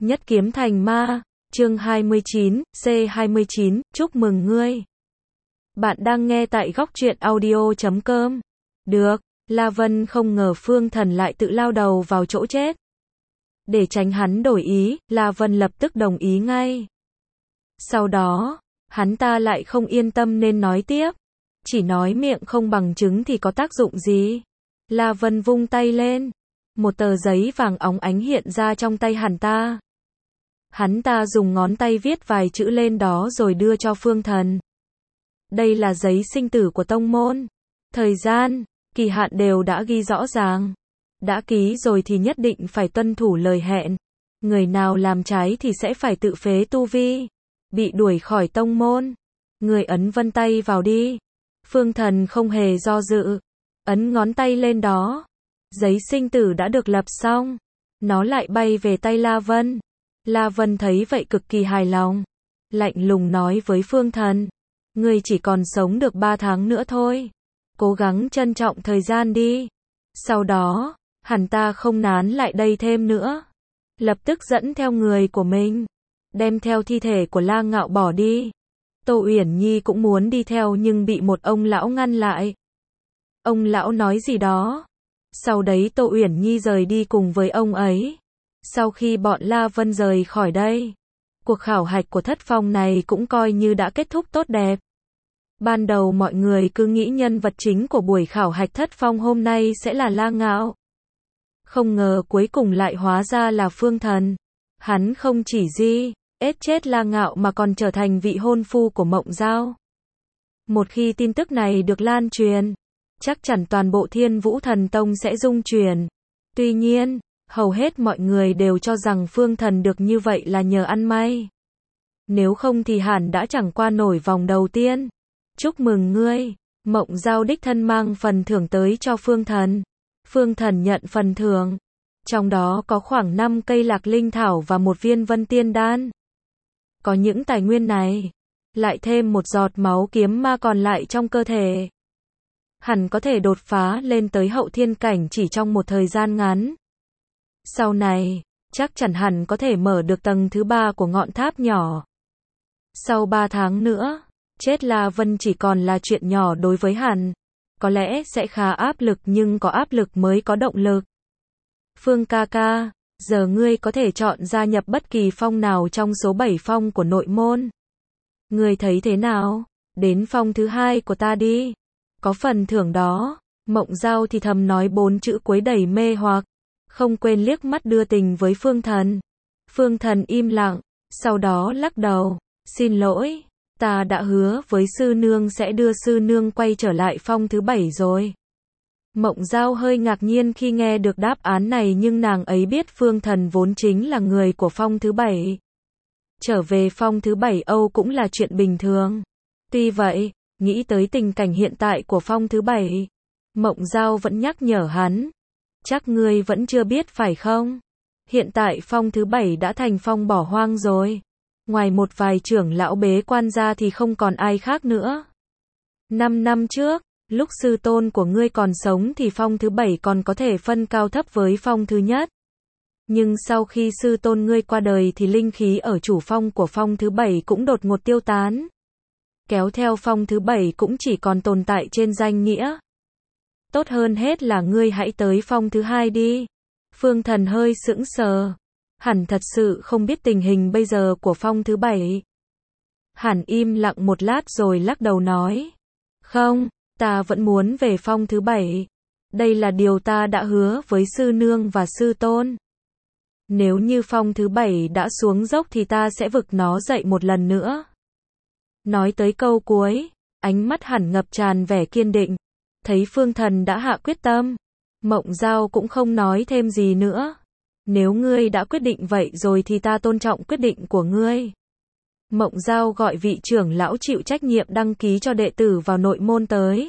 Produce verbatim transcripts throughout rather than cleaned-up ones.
Nhất kiếm thành ma, chương hai mươi chín, C hai mươi chín, chúc mừng ngươi. Bạn đang nghe tại góc truyện audio chấm com. Được, La Vân không ngờ Phương Thần lại tự lao đầu vào chỗ chết. Để tránh hắn đổi ý, La Vân lập tức đồng ý ngay. Sau đó, hắn ta lại không yên tâm nên nói tiếp. Chỉ nói miệng không bằng chứng thì có tác dụng gì? La Vân vung tay lên. Một tờ giấy vàng óng ánh hiện ra trong tay hắn ta. Hắn ta dùng ngón tay viết vài chữ lên đó rồi đưa cho Phương Thần. Đây là giấy sinh tử của tông môn. Thời gian, kỳ hạn đều đã ghi rõ ràng. Đã ký rồi thì nhất định phải tuân thủ lời hẹn. Người nào làm trái thì sẽ phải tự phế tu vi. Bị đuổi khỏi tông môn. Người ấn vân tay vào đi. Phương Thần không hề do dự. Ấn ngón tay lên đó. Giấy sinh tử đã được lập xong. Nó lại bay về tay La Vân. La Vân thấy vậy cực kỳ hài lòng. Lạnh lùng nói với Phương Thần. Ngươi chỉ còn sống được ba tháng nữa thôi. Cố gắng trân trọng thời gian đi. Sau đó, hắn ta không nán lại đây thêm nữa. Lập tức dẫn theo người của mình. Đem theo thi thể của La Ngạo bỏ đi. Tô Uyển Nhi cũng muốn đi theo nhưng bị một ông lão ngăn lại. Ông lão nói gì đó. Sau đấy Tô Uyển Nhi rời đi cùng với ông ấy. Sau khi bọn La Vân rời khỏi đây, cuộc khảo hạch của thất phong này cũng coi như đã kết thúc tốt đẹp. Ban đầu mọi người cứ nghĩ nhân vật chính của buổi khảo hạch thất phong hôm nay sẽ là La Ngạo. Không ngờ cuối cùng lại hóa ra là Phương Thần. Hắn không chỉ di ết chết La Ngạo mà còn trở thành vị hôn phu của Mộng Giao. Một khi tin tức này được lan truyền, chắc chắn toàn bộ Thiên Vũ Thần Tông sẽ rung chuyển. Tuy nhiên, hầu hết mọi người đều cho rằng Phương Thần được như vậy là nhờ ăn may. Nếu không thì hẳn đã chẳng qua nổi vòng đầu tiên. Chúc mừng ngươi, Mộng Giao đích thân mang phần thưởng tới cho Phương Thần. Phương Thần nhận phần thưởng. Trong đó có khoảng năm cây lạc linh thảo và một viên vân tiên đan. Có những tài nguyên này, lại thêm một giọt máu kiếm ma còn lại trong cơ thể. Hẳn có thể đột phá lên tới hậu thiên cảnh chỉ trong một thời gian ngắn. Sau này, chắc chắn hẳn có thể mở được tầng thứ ba của ngọn tháp nhỏ. Sau ba tháng nữa, chết La Vân chỉ còn là chuyện nhỏ đối với hắn. Có lẽ sẽ khá áp lực nhưng có áp lực mới có động lực. Phương ca ca, giờ ngươi có thể chọn gia nhập bất kỳ phong nào trong số bảy phong của nội môn. Ngươi thấy thế nào? Đến phong thứ hai của ta đi. Có phần thưởng đó. Mộng Giao thì thầm nói bốn chữ cuối đầy mê hoặc. Không quên liếc mắt đưa tình với Phương Thần. Phương Thần im lặng, sau đó lắc đầu. Xin lỗi, ta đã hứa với sư nương sẽ đưa sư nương quay trở lại phong thứ bảy rồi. Mộng Giao hơi ngạc nhiên khi nghe được đáp án này nhưng nàng ấy biết Phương Thần vốn chính là người của phong thứ bảy. Trở về phong thứ bảy Âu cũng là chuyện bình thường. Tuy vậy, nghĩ tới tình cảnh hiện tại của phong thứ bảy, Mộng Giao vẫn nhắc nhở hắn. Chắc ngươi vẫn chưa biết phải không? Hiện tại phong thứ bảy đã thành phong bỏ hoang rồi. Ngoài một vài trưởng lão bế quan ra thì không còn ai khác nữa. Năm năm trước, lúc sư tôn của ngươi còn sống thì phong thứ bảy còn có thể phân cao thấp với phong thứ nhất. Nhưng sau khi sư tôn ngươi qua đời thì linh khí ở chủ phong của phong thứ bảy cũng đột ngột tiêu tán. Kéo theo phong thứ bảy cũng chỉ còn tồn tại trên danh nghĩa. Tốt hơn hết là ngươi hãy tới phong thứ hai đi. Phương Thần hơi sững sờ. Hẳn thật sự không biết tình hình bây giờ của phong thứ bảy. Hẳn im lặng một lát rồi lắc đầu nói. Không, ta vẫn muốn về phong thứ bảy. Đây là điều ta đã hứa với sư nương và sư tôn. Nếu như phong thứ bảy đã xuống dốc thì ta sẽ vực nó dậy một lần nữa. Nói tới câu cuối, ánh mắt hẳn ngập tràn vẻ kiên định. Thấy Phương Thần đã hạ quyết tâm, Mộng Giao cũng không nói thêm gì nữa. Nếu ngươi đã quyết định vậy rồi thì ta tôn trọng quyết định của ngươi. Mộng Giao gọi vị trưởng lão chịu trách nhiệm đăng ký cho đệ tử vào nội môn tới.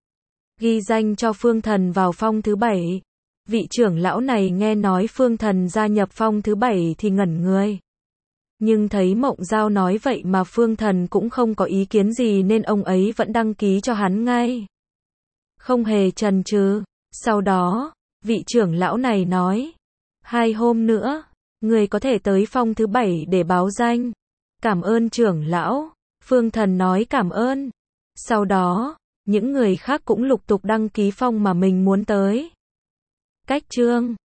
Ghi danh cho Phương Thần vào phong thứ bảy. Vị trưởng lão này nghe nói Phương Thần gia nhập phong thứ bảy thì ngẩn người. Nhưng thấy Mộng Giao nói vậy mà Phương Thần cũng không có ý kiến gì nên ông ấy vẫn đăng ký cho hắn ngay. Không hề chần chừ. Sau đó, vị trưởng lão này nói. Hai hôm nữa, Người có thể tới phong thứ bảy để báo danh. Cảm ơn trưởng lão. Phương Thần nói cảm ơn. Sau đó, những người khác cũng lục tục đăng ký phong mà mình muốn tới. Cách chương